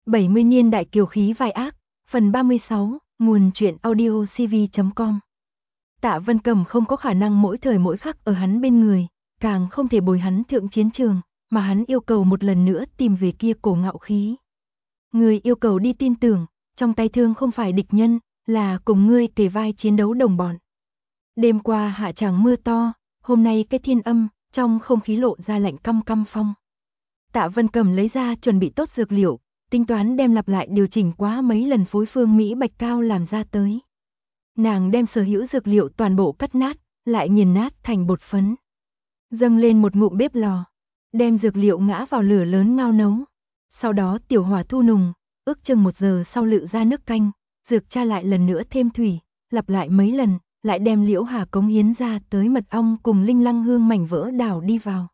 70 niên đại kiều khí vai ác, phần 36, nguồn truyện audio cv.com. Tạ Vân Cầm không có khả năng mỗi thời mỗi khắc ở hắn bên người, càng không thể bồi hắn thượng chiến trường, mà hắn yêu cầu một lần nữa tìm về kia cổ ngạo khí. Người yêu cầu đi tin tưởng, trong tay thương không phải địch nhân, là cùng ngươi kề vai chiến đấu đồng bọn. Đêm qua hạ tràng mưa to, hôm nay cái thiên âm, trong không khí lộ ra lạnh căm căm phong. Tạ Vân Cầm lấy ra chuẩn bị tốt dược liệu, tính toán đem lặp lại điều chỉnh quá mấy lần phối phương Mỹ Bạch Cao làm ra tới. Nàng đem sở hữu dược liệu toàn bộ cắt nát, lại nghiền nát thành bột phấn. Dâng lên một ngụm bếp lò, đem dược liệu ngã vào lửa lớn ngao nấu. Sau đó tiểu hỏa thu nùng, ước chừng 1 giờ sau lự ra nước canh, dược cha lại lần nữa thêm thủy, lặp lại mấy lần, lại đem Liễu Hà cống hiến ra tới mật ong cùng linh lăng hương mảnh vỡ đảo đi vào.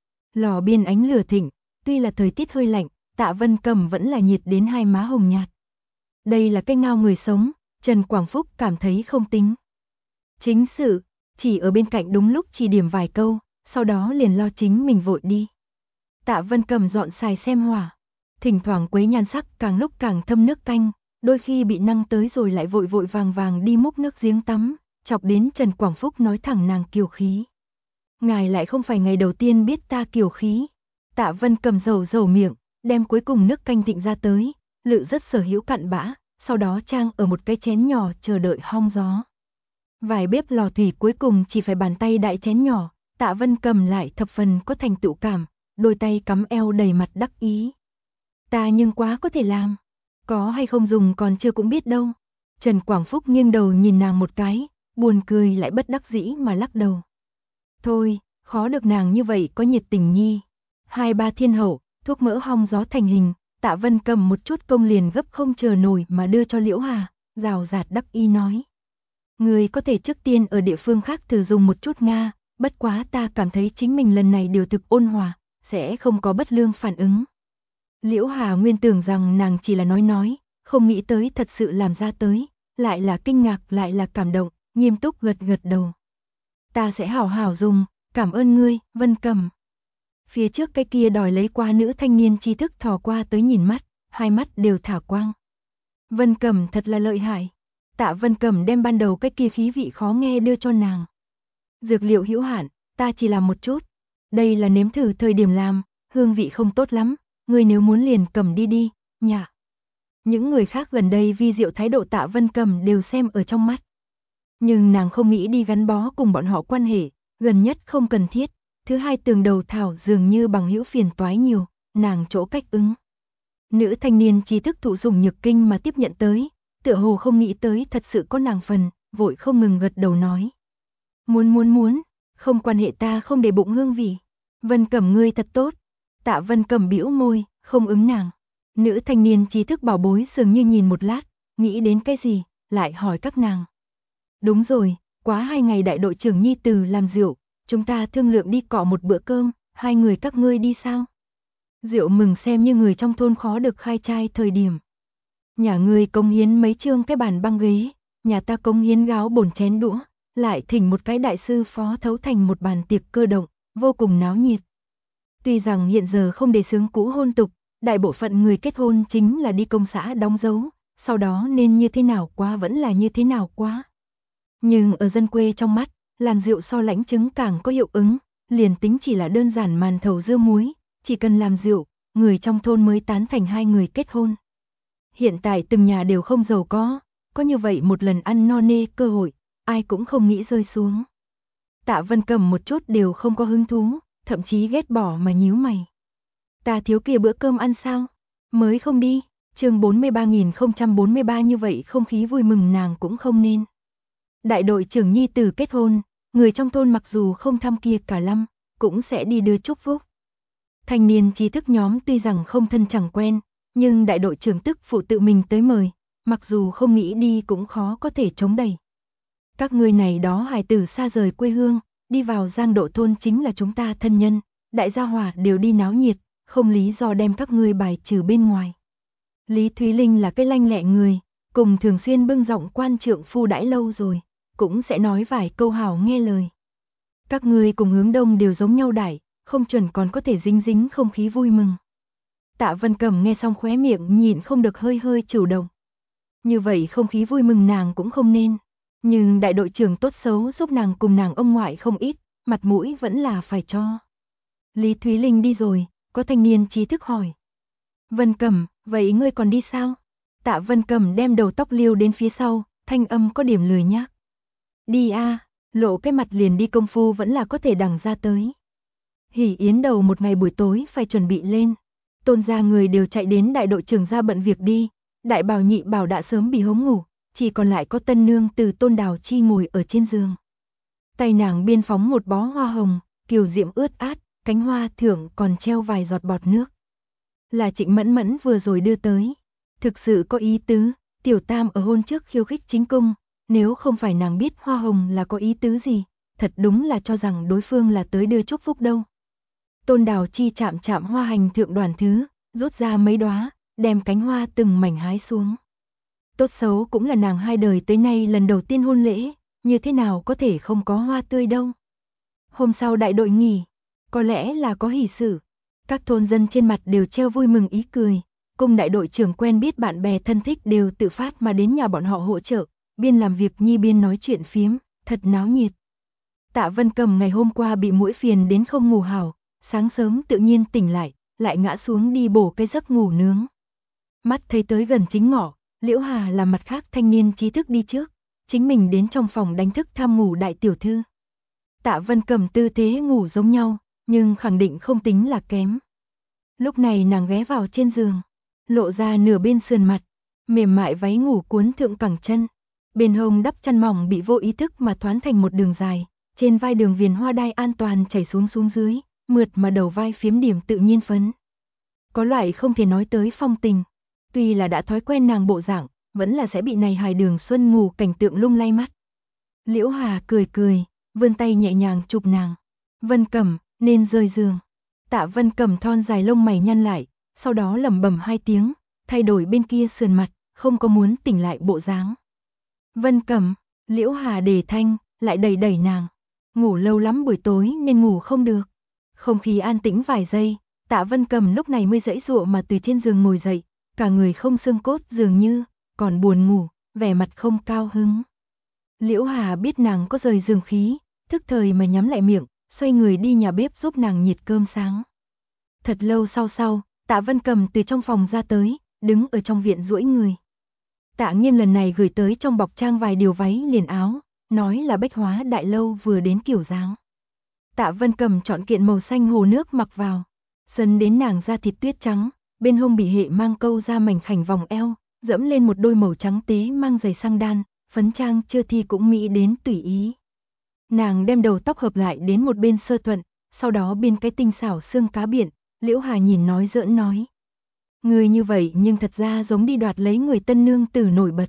Lò biên ánh lửa thịnh, tuy là thời tiết hơi lạnh, Tạ Vân Cầm vẫn là nhiệt đến hai má hồng nhạt. Đây là cái ngao người sống, Trần Quảng Phúc cảm thấy không tính. Chính sự, chỉ ở bên cạnh đúng lúc chỉ điểm vài câu, sau đó liền lo chính mình vội đi. Tạ Vân Cầm dọn xài xem hỏa, thỉnh thoảng quấy nhan sắc càng lúc càng thâm nước canh, đôi khi bị năng tới rồi lại vội vội vàng vàng đi múc nước giếng tắm, chọc đến Trần Quảng Phúc nói thẳng nàng kiều khí. Ngài lại không phải ngày đầu tiên biết ta kiều khí. Tạ Vân Cầm dầu miệng, đem cuối cùng nước canh thịnh ra tới, lự rất sở hữu cặn bã, sau đó trang ở một cái chén nhỏ chờ đợi hong gió. Vài bếp lò thủy cuối cùng chỉ phải bàn tay đại chén nhỏ, Tạ Vân Cầm lại thập phần có thành tựu cảm, đôi tay cắm eo đầy mặt đắc ý. Ta nhưng quá có thể làm, có hay không dùng còn chưa cũng biết đâu. Trần Quảng Phúc nghiêng đầu nhìn nàng một cái, buồn cười lại bất đắc dĩ mà lắc đầu. Thôi, khó được nàng như vậy có nhiệt tình nhi. 2-3 thiên hậu, thuốc mỡ hong gió thành hình, Tạ Vân Cầm một chút công liền gấp không chờ nổi mà đưa cho Liễu Hà, rào rạt đắc ý nói. Người có thể trước tiên ở địa phương khác thử dùng một chút Nga, bất quá ta cảm thấy chính mình lần này điều thực ôn hòa, sẽ không có bất lương phản ứng. Liễu Hà nguyên tưởng rằng nàng chỉ là nói, không nghĩ tới thật sự làm ra tới, lại là kinh ngạc lại là cảm động, nghiêm túc gật đầu. Ta sẽ hảo hảo dùng, cảm ơn ngươi, Vân Cầm. Phía trước cái kia đòi lấy qua nữ thanh niên trí thức thò qua tới nhìn mắt, hai mắt đều thả quang. Vân Cầm thật là lợi hại. Tạ Vân Cầm đem ban đầu cái kia khí vị khó nghe đưa cho nàng. Dược liệu hữu hạn, ta chỉ làm một chút. Đây là nếm thử thời điểm làm, hương vị không tốt lắm, ngươi nếu muốn liền cầm đi, nhạ. Những người khác gần đây vi diệu thái độ Tạ Vân Cầm đều xem ở trong mắt. Nhưng nàng không nghĩ đi gắn bó cùng bọn họ quan hệ, gần nhất không cần thiết. Thứ hai tường đầu thảo dường như bằng hữu phiền toái nhiều, nàng chỗ cách ứng. Nữ thanh niên trí thức thụ dùng nhược kinh mà tiếp nhận tới, tựa hồ không nghĩ tới thật sự có nàng phần, vội không ngừng gật đầu nói. Muốn, không quan hệ ta không để bụng hương vị. Vân Cầm ngươi thật tốt. Tạ Vân Cầm bĩu môi, không ứng nàng. Nữ thanh niên trí thức bảo bối dường như nhìn một lát, nghĩ đến cái gì, lại hỏi các nàng. Đúng rồi, quá 2 ngày đại đội trưởng Nhi Từ làm rượu. Chúng ta thương lượng đi cọ một bữa cơm, 2 người các ngươi đi sao? Rượu mừng xem như người trong thôn khó được khai trai thời điểm. Nhà ngươi cống hiến mấy chương cái bàn băng ghế, nhà ta cống hiến gáo bồn chén đũa, lại thỉnh một cái đại sư phó thấu thành một bàn tiệc cơ động, vô cùng náo nhiệt. Tuy rằng hiện giờ không đề xướng cũ hôn tục, đại bộ phận người kết hôn chính là đi công xã đóng dấu, sau đó nên như thế nào quá vẫn là như thế nào quá. Nhưng ở dân quê trong mắt, làm rượu so lãnh chứng càng có hiệu ứng, liền tính chỉ là đơn giản màn thầu dưa muối, chỉ cần làm rượu, người trong thôn mới tán thành 2 người kết hôn. Hiện tại từng nhà đều không giàu có như vậy một lần ăn no nê cơ hội, ai cũng không nghĩ rơi xuống. Tạ Vân Cầm một chút đều không có hứng thú, thậm chí ghét bỏ mà nhíu mày. Ta thiếu kia bữa cơm ăn sao? Mới không đi, chương 43.043 như vậy không khí vui mừng nàng cũng không nên. Đại đội trưởng Nhi Tử kết hôn, người trong thôn mặc dù không thăm kia cả lâm, cũng sẽ đi đưa chúc phúc. Thanh niên trí thức nhóm tuy rằng không thân chẳng quen, nhưng đại đội trưởng tức phụ tự mình tới mời, mặc dù không nghĩ đi cũng khó có thể chống đẩy. Các ngươi này đó hài tử xa rời quê hương, đi vào Giang Độ thôn chính là chúng ta thân nhân, đại gia hỏa đều đi náo nhiệt, không lý do đem các ngươi bài trừ bên ngoài. Lý Thúy Linh là cái lanh lẹ người, cùng thường xuyên bưng giọng quan trượng phu đãi lâu rồi, cũng sẽ nói vài câu hảo nghe lời. Các ngươi cùng hướng đông đều giống nhau đại, không chuẩn còn có thể dính không khí vui mừng. Tạ Vân Cầm nghe xong khóe miệng nhịn không được hơi hơi chủ động. Như vậy không khí vui mừng nàng cũng không nên. Nhưng đại đội trưởng tốt xấu giúp nàng cùng nàng ông ngoại không ít, mặt mũi vẫn là phải cho. Lý Thúy Linh đi rồi, có thanh niên trí thức hỏi. Vân Cầm, vậy ngươi còn đi sao? Tạ Vân Cầm đem đầu tóc liêu đến phía sau, thanh âm có điểm lười nhác. Đi a, lộ cái mặt liền đi công phu vẫn là có thể đằng ra tới. Hỉ yến đầu một ngày buổi tối phải chuẩn bị lên. Tôn gia người đều chạy đến đại đội trưởng ra bận việc đi. Đại bảo nhị bảo đã sớm bị hống ngủ, chỉ còn lại có tân nương từ Tôn Đào Chi ngồi ở trên giường. Tay nàng biên phóng một bó hoa hồng, kiều diễm ướt át, cánh hoa thưởng còn treo vài giọt bọt nước. Là Trịnh Mẫn Mẫn vừa rồi đưa tới. Thực sự có ý tứ, tiểu tam ở hôn trước khiêu khích chính cung, nếu không phải nàng biết hoa hồng là có ý tứ gì, thật đúng là cho rằng đối phương là tới đưa chúc phúc đâu. Tôn Đào Chi chạm chạm hoa hành thượng đoàn thứ, rút ra mấy đóa, đem cánh hoa từng mảnh hái xuống. Tốt xấu cũng là nàng hai đời tới nay lần đầu tiên hôn lễ, như thế nào có thể không có hoa tươi đâu. Hôm sau đại đội nghỉ, có lẽ là có hỷ sự, các thôn dân trên mặt đều treo vui mừng ý cười, cùng đại đội trưởng quen biết bạn bè thân thích đều tự phát mà đến nhà bọn họ hỗ trợ, biên làm việc nhi biên nói chuyện phiếm, thật náo nhiệt. Tạ Vân Cầm ngày hôm qua bị muỗi phiền đến không ngủ hảo, sáng sớm tự nhiên tỉnh lại ngã xuống đi bổ cái giấc ngủ nướng. Mắt thấy tới gần chính ngọ, Liễu Hà làm mặt khác thanh niên trí thức đi trước, chính mình đến trong phòng đánh thức tham ngủ đại tiểu thư. Tạ Vân Cầm tư thế ngủ giống nhau, nhưng khẳng định không tính là kém. Lúc này nàng ghé vào trên giường, lộ ra nửa bên sườn mặt, mềm mại váy ngủ cuốn thượng cẳng chân, bên hông đắp chăn mỏng bị vô ý thức mà thoán thành một đường dài, trên vai đường viền hoa đai an toàn chảy xuống dưới, mượt mà đầu vai phiếm điểm tự nhiên phấn. Có loại không thể nói tới phong tình, tuy là đã thói quen nàng bộ dạng, vẫn là sẽ bị này hài đường xuân ngủ cảnh tượng lung lay mắt. Liễu Hà cười cười, vươn tay nhẹ nhàng chụp nàng. Vân Cầm, nên rời giường. Tạ Vân Cầm thon dài lông mày nhăn lại, sau đó lẩm bẩm hai tiếng, thay đổi bên kia sườn mặt, không có muốn tỉnh lại bộ dáng. Vân Cầm, Liễu Hà đề thanh, lại đẩy nàng. Ngủ lâu lắm buổi tối nên ngủ không được. Không khí an tĩnh vài giây, Tạ Vân Cầm lúc này mới giãy giụa mà từ trên giường ngồi dậy, cả người không xương cốt dường như, còn buồn ngủ, vẻ mặt không cao hứng. Liễu Hà biết nàng có rời giường khí, thức thời mà nhắm lại miệng, xoay người đi nhà bếp giúp nàng nhiệt cơm sáng. Thật lâu sau, Tạ Vân Cầm từ trong phòng ra tới, đứng ở trong viện duỗi người. Tạ Nghiêm lần này gửi tới trong bọc trang vài điều váy liền áo, nói là Bách Hóa Đại Lâu vừa đến kiểu dáng. Tạ Vân Cầm chọn kiện màu xanh hồ nước mặc vào, dần đến nàng da thịt tuyết trắng, bên hông bị hệ mang câu ra mảnh khảnh vòng eo, dẫm lên một đôi màu trắng tế mang giày sang đan, phấn trang chưa thi cũng mỹ đến tùy ý. Nàng đem đầu tóc hợp lại đến một bên sơ thuận, sau đó biên cái tinh xảo xương cá biển, Liễu Hà nhìn nói giỡn nói. Người như vậy nhưng thật ra giống đi đoạt lấy người tân nương tử nổi bật.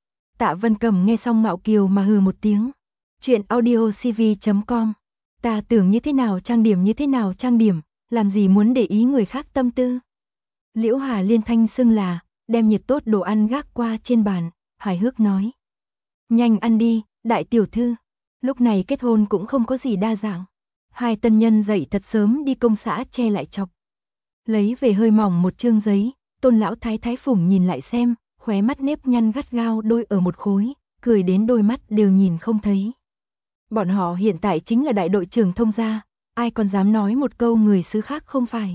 Tạ Vân Cầm nghe xong ngạo kiều mà hừ một tiếng. Chuyện audiocv.com. Ta tưởng như thế nào trang điểm, làm gì muốn để ý người khác tâm tư. Liễu Hà liên thanh xưng là, đem nhiệt tốt đồ ăn gác qua trên bàn, hài hước nói. Nhanh ăn đi, đại tiểu thư. Lúc này kết hôn cũng không có gì đa dạng. Hai tân nhân dậy thật sớm đi công xã che lại chọc. Lấy về hơi mỏng một chương giấy, Tôn lão thái thái phủng nhìn lại xem, khóe mắt nếp nhăn gắt gao đôi ở một khối, cười đến đôi mắt đều nhìn không thấy. Bọn họ hiện tại chính là đại đội trưởng Thông gia, ai còn dám nói một câu người xứ khác không phải.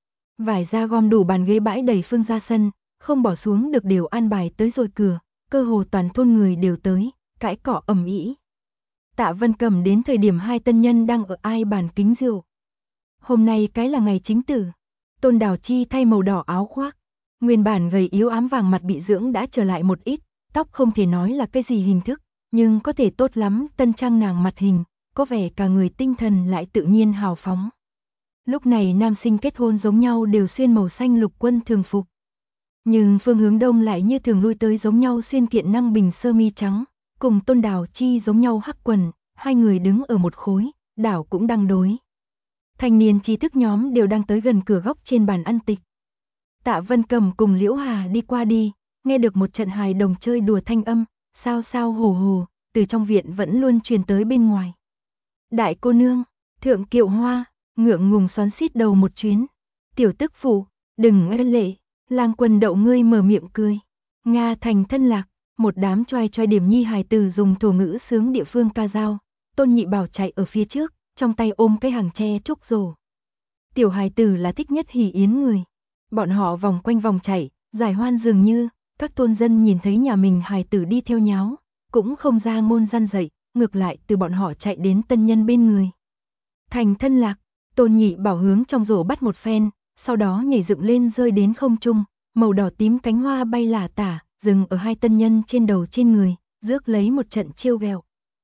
Vải ra gom đủ bàn ghế bãi đầy phương ra sân, không bỏ xuống được đều an bài tới rồi cửa, cơ hồ toàn thôn người đều tới, cãi cọ ầm ĩ. Tạ Vân Cầm đến thời điểm hai tân nhân đang ở ai bàn kính rượu. Hôm nay cái là ngày chính tử. Tôn Đào Chi thay màu đỏ áo khoác, nguyên bản gầy yếu ám vàng mặt bị dưỡng đã trở lại một ít, tóc không thể nói là cái gì hình thức, nhưng có thể tốt lắm tân trang nàng mặt hình, có vẻ cả người tinh thần lại tự nhiên hào phóng. Lúc này nam sinh kết hôn giống nhau đều xuyên màu xanh lục quân thường phục. Nhưng Phương Hướng Đông lại như thường lui tới giống nhau xuyên kiện năng bình sơ mi trắng, cùng Tôn Đào Chi giống nhau hắc quần, hai người đứng ở một khối, đảo cũng đang đối. Thanh niên trí thức nhóm đều đang tới gần cửa góc trên bàn ăn tịch. Tạ Vân Cầm cùng Liễu Hà đi qua đi, nghe được một trận hài đồng chơi đùa thanh âm, sao sao hồ hồ, từ trong viện vẫn luôn truyền tới bên ngoài. Đại cô nương, thượng kiệu hoa, ngượng ngùng xoắn xít đầu một chuyến. Tiểu tức phụ, Đừng ân lệ, Lang Quân Đậu ngươi mở miệng cười. Nga thành thân lạc, một đám choai choai điểm nhi hài tử dùng thổ ngữ sướng địa phương ca dao. Tôn Nhị Bảo chạy ở phía trước, trong tay ôm cái hàng tre trúc rổ. Tiểu hài tử là thích nhất hỉ yến người. Bọn họ vòng quanh vòng chạy, giải hoan dường như, các thôn dân nhìn thấy nhà mình hài tử đi theo nháo, cũng không ra ngôn gian dạy, ngược lại từ bọn họ chạy đến tân nhân bên người. Thành thân lạc, Tôn Nhị Bảo hướng trong rổ bắt một phen, sau đó nhảy dựng lên rơi đến không trung, màu đỏ tím cánh hoa bay lả tả, dừng ở hai tân nhân trên đầu trên người, rước lấy một trận trêu ghẹo.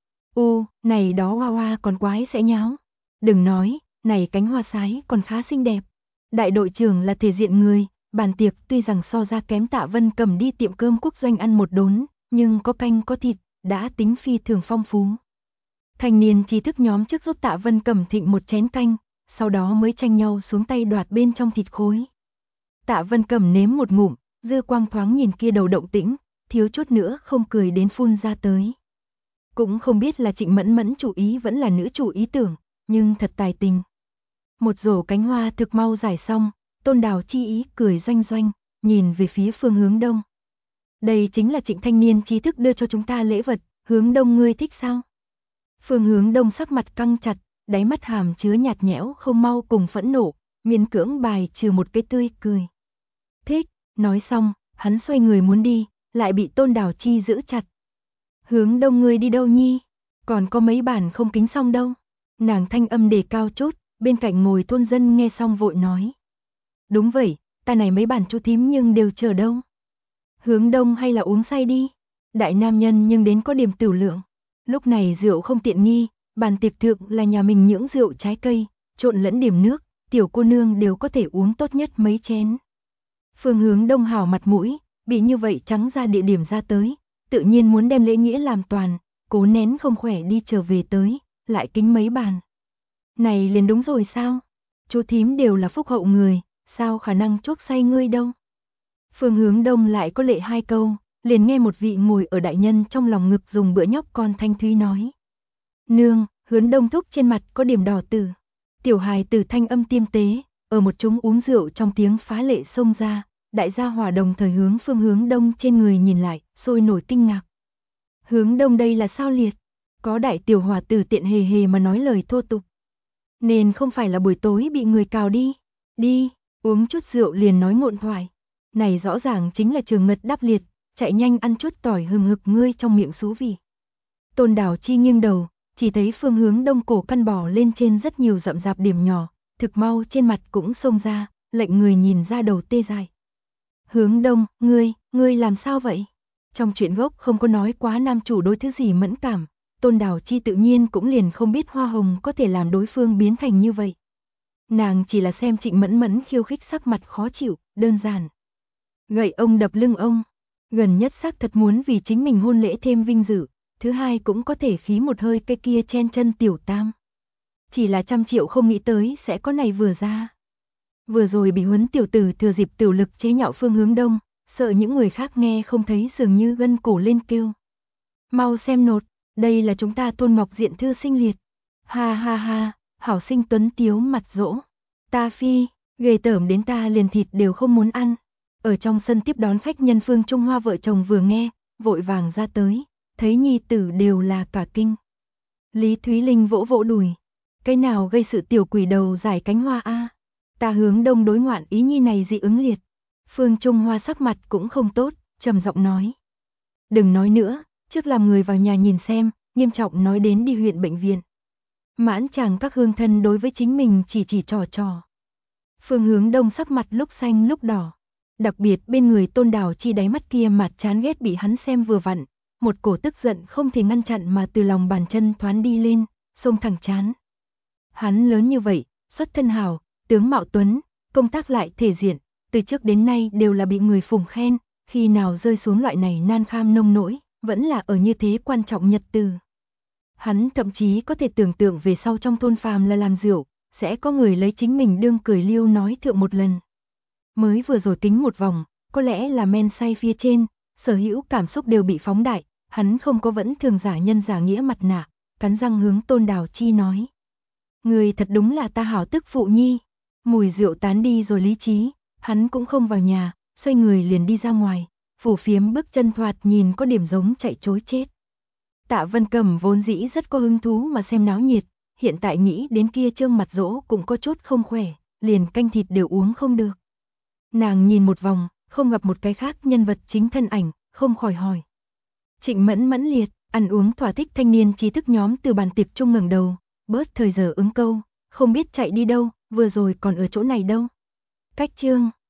Này đó hoa hoa còn quái sẽ nháo. Đừng nói, này cánh hoa sái còn khá xinh đẹp. Đại đội trưởng là thể diện người, bàn tiệc tuy rằng so ra kém Tạ Vân Cầm đi tiệm cơm quốc doanh ăn một đốn, nhưng có canh có thịt, đã tính phi thường phong phú. Thanh niên trí thức nhóm trước giúp Tạ Vân Cầm thịnh một chén canh, sau đó mới tranh nhau xuống tay đoạt bên trong thịt khối. Tạ Vân Cầm nếm một ngụm, dư quang thoáng nhìn kia đầu động tĩnh, thiếu chút nữa không cười đến phun ra tới. Cũng không biết là Trịnh Mẫn Mẫn chủ ý vẫn là nữ chủ ý tưởng, nhưng thật tài tình. Một rổ cánh hoa thực mau giải xong, Tôn Đào chi ý cười doanh doanh, nhìn về phía phương Hướng Đông. Đây chính là Trịnh thanh niên trí thức đưa cho chúng ta lễ vật, Hướng Đông ngươi thích sao? Phương Hướng Đông sắc mặt căng chặt, đáy mắt hàm chứa nhạt nhẽo không mau cùng phẫn nộ, miễn cưỡng bài trừ một cái tươi cười. Thích, nói xong, hắn xoay người muốn đi, lại bị Tôn Đào chi giữ chặt. Hướng Đông ngươi đi đâu nhi? Còn có mấy bản không kính xong đâu. Nàng thanh âm đề cao chút, bên cạnh ngồi thôn dân nghe xong vội nói. Đúng vậy, ta này mấy bản chú thím nhưng đều chờ đâu. Hướng Đông hay là uống say đi. Đại nam nhân nhưng đến có điểm tửu lượng. Lúc này rượu không tiện nghi, bàn tiệc thượng là nhà mình những rượu trái cây, trộn lẫn điểm nước, tiểu cô nương đều có thể uống tốt nhất mấy chén. Phương Hướng Đông hào mặt mũi, bị như vậy trắng ra địa điểm ra tới, tự nhiên muốn đem lễ nghĩa làm toàn, cố nén không khỏe đi trở về tới, lại kính mấy bàn. Này liền đúng rồi sao? Chú thím đều là phúc hậu người, sao khả năng chuốc say ngươi đâu? Phương Hướng Đông lại có lệ hai câu, liền nghe một vị ngồi ở đại nhân trong lòng ngực dùng bữa nhóc con thanh thúy nói. Nương, Hướng Đông thúc trên mặt có điểm đỏ tử. Tiểu hài tử thanh âm tiêm tế, ở một chúng uống rượu trong tiếng phá lệ xông ra, đại gia hỏa đồng thời hướng Phương Hướng Đông trên người nhìn lại, sôi nổi kinh ngạc. Hướng Đông đây là sao liệt? Có đại tiểu hòa tử tiện hề hề mà nói lời thô tục. Nên không phải là buổi tối bị người cào đi, uống chút rượu liền nói ngộn thoại. Này rõ ràng chính là Trường Ngật đáp liệt, chạy nhanh ăn chút tỏi hừng hực ngươi trong miệng xú vị. Tôn Đào chi nghiêng đầu, chỉ thấy Phương Hướng Đông cổ căn bò lên trên rất nhiều rậm rạp điểm nhỏ, thực mau trên mặt cũng xông ra, lệnh người nhìn ra đầu tê dại. Hướng Đông, ngươi làm sao vậy? Trong chuyện gốc không có nói quá nam chủ đối thứ gì mẫn cảm, Tôn Đào chi tự nhiên cũng liền không biết hoa hồng có thể làm đối phương biến thành như vậy. Nàng chỉ là xem Trịnh Mẫn Mẫn khiêu khích sắc mặt khó chịu, đơn giản. Gậy ông đập lưng ông, gần nhất xác thật muốn vì chính mình hôn lễ thêm vinh dự, thứ hai cũng có thể khí một hơi cái kia chen chân tiểu tam. Chỉ là 100 triệu không nghĩ tới sẽ có này vừa ra. Vừa rồi bị huấn tiểu tử thừa dịp tiểu lực chế nhạo Phương Hướng Đông, sợ những người khác nghe không thấy dường như gân cổ lên kêu. Mau xem nột, đây là chúng ta Tôn Ngọc Diện thư sinh liệt. Ha ha ha, hảo sinh tuấn tiếu mặt dỗ. Ta phi, ghê tởm đến ta liền thịt đều không muốn ăn. Ở trong sân tiếp đón khách nhân Phương Trung Hoa vợ chồng vừa nghe, vội vàng ra tới, thấy nhi tử đều là cả kinh. Lý Thúy Linh vỗ vỗ đùi. Cái nào gây sự tiểu quỷ đầu giải cánh hoa a? Ta Hướng Đông đối ngoạn ý nhi này dị ứng liệt. Phương Trung Hoa sắc mặt cũng không tốt, trầm giọng nói. Đừng nói nữa, trước làm người vào nhà nhìn xem, nghiêm trọng nói đến đi huyện bệnh viện. Mãn chàng các hương thân đối với chính mình chỉ trò. Phương Hướng Đông sắc mặt lúc xanh lúc đỏ. Đặc biệt bên người Tôn Đào chi đáy mắt kia mặt chán ghét bị hắn xem vừa vặn, một cổ tức giận không thể ngăn chặn mà từ lòng bàn chân thoán đi lên, xông thẳng chán. Hắn lớn như vậy, xuất thân hào, tướng mạo tuấn, công tác lại thể diện, từ trước đến nay đều là bị người phùng khen, khi nào rơi xuống loại này nan kham nông nỗi, vẫn là ở như thế quan trọng nhật từ. Hắn thậm chí có thể tưởng tượng về sau trong thôn phàm là làm rượu, sẽ có người lấy chính mình đương cười liêu nói thượng một lần. Mới vừa rồi kính một vòng, có lẽ là men say phía trên, sở hữu cảm xúc đều bị phóng đại, hắn không có vẫn thường giả nhân giả nghĩa mặt nạ, cắn răng hướng Tôn Đào chi nói. Người thật đúng là ta hảo tức phụ nhi. Mùi rượu tán đi rồi lý trí, Hắn cũng không vào nhà, xoay người liền đi ra ngoài, phù phiếm bước chân thoạt nhìn có điểm giống chạy trối chết. Tạ Vân Cầm vốn dĩ rất có hứng thú mà xem náo nhiệt, hiện tại nghĩ đến kia trương mặt dỗ cũng có chút không khỏe, liền canh thịt đều uống không được. Nàng nhìn một vòng, không gặp một cái khác nhân vật chính thân ảnh, không khỏi hỏi. Trịnh Mẫn Mẫn liệt, ăn uống thỏa thích thanh niên trí thức nhóm từ bàn tiệc chung ngẩng đầu, bớt thời giờ ứng câu, không biết chạy đi đâu, vừa rồi còn ở chỗ này đâu. Cách chương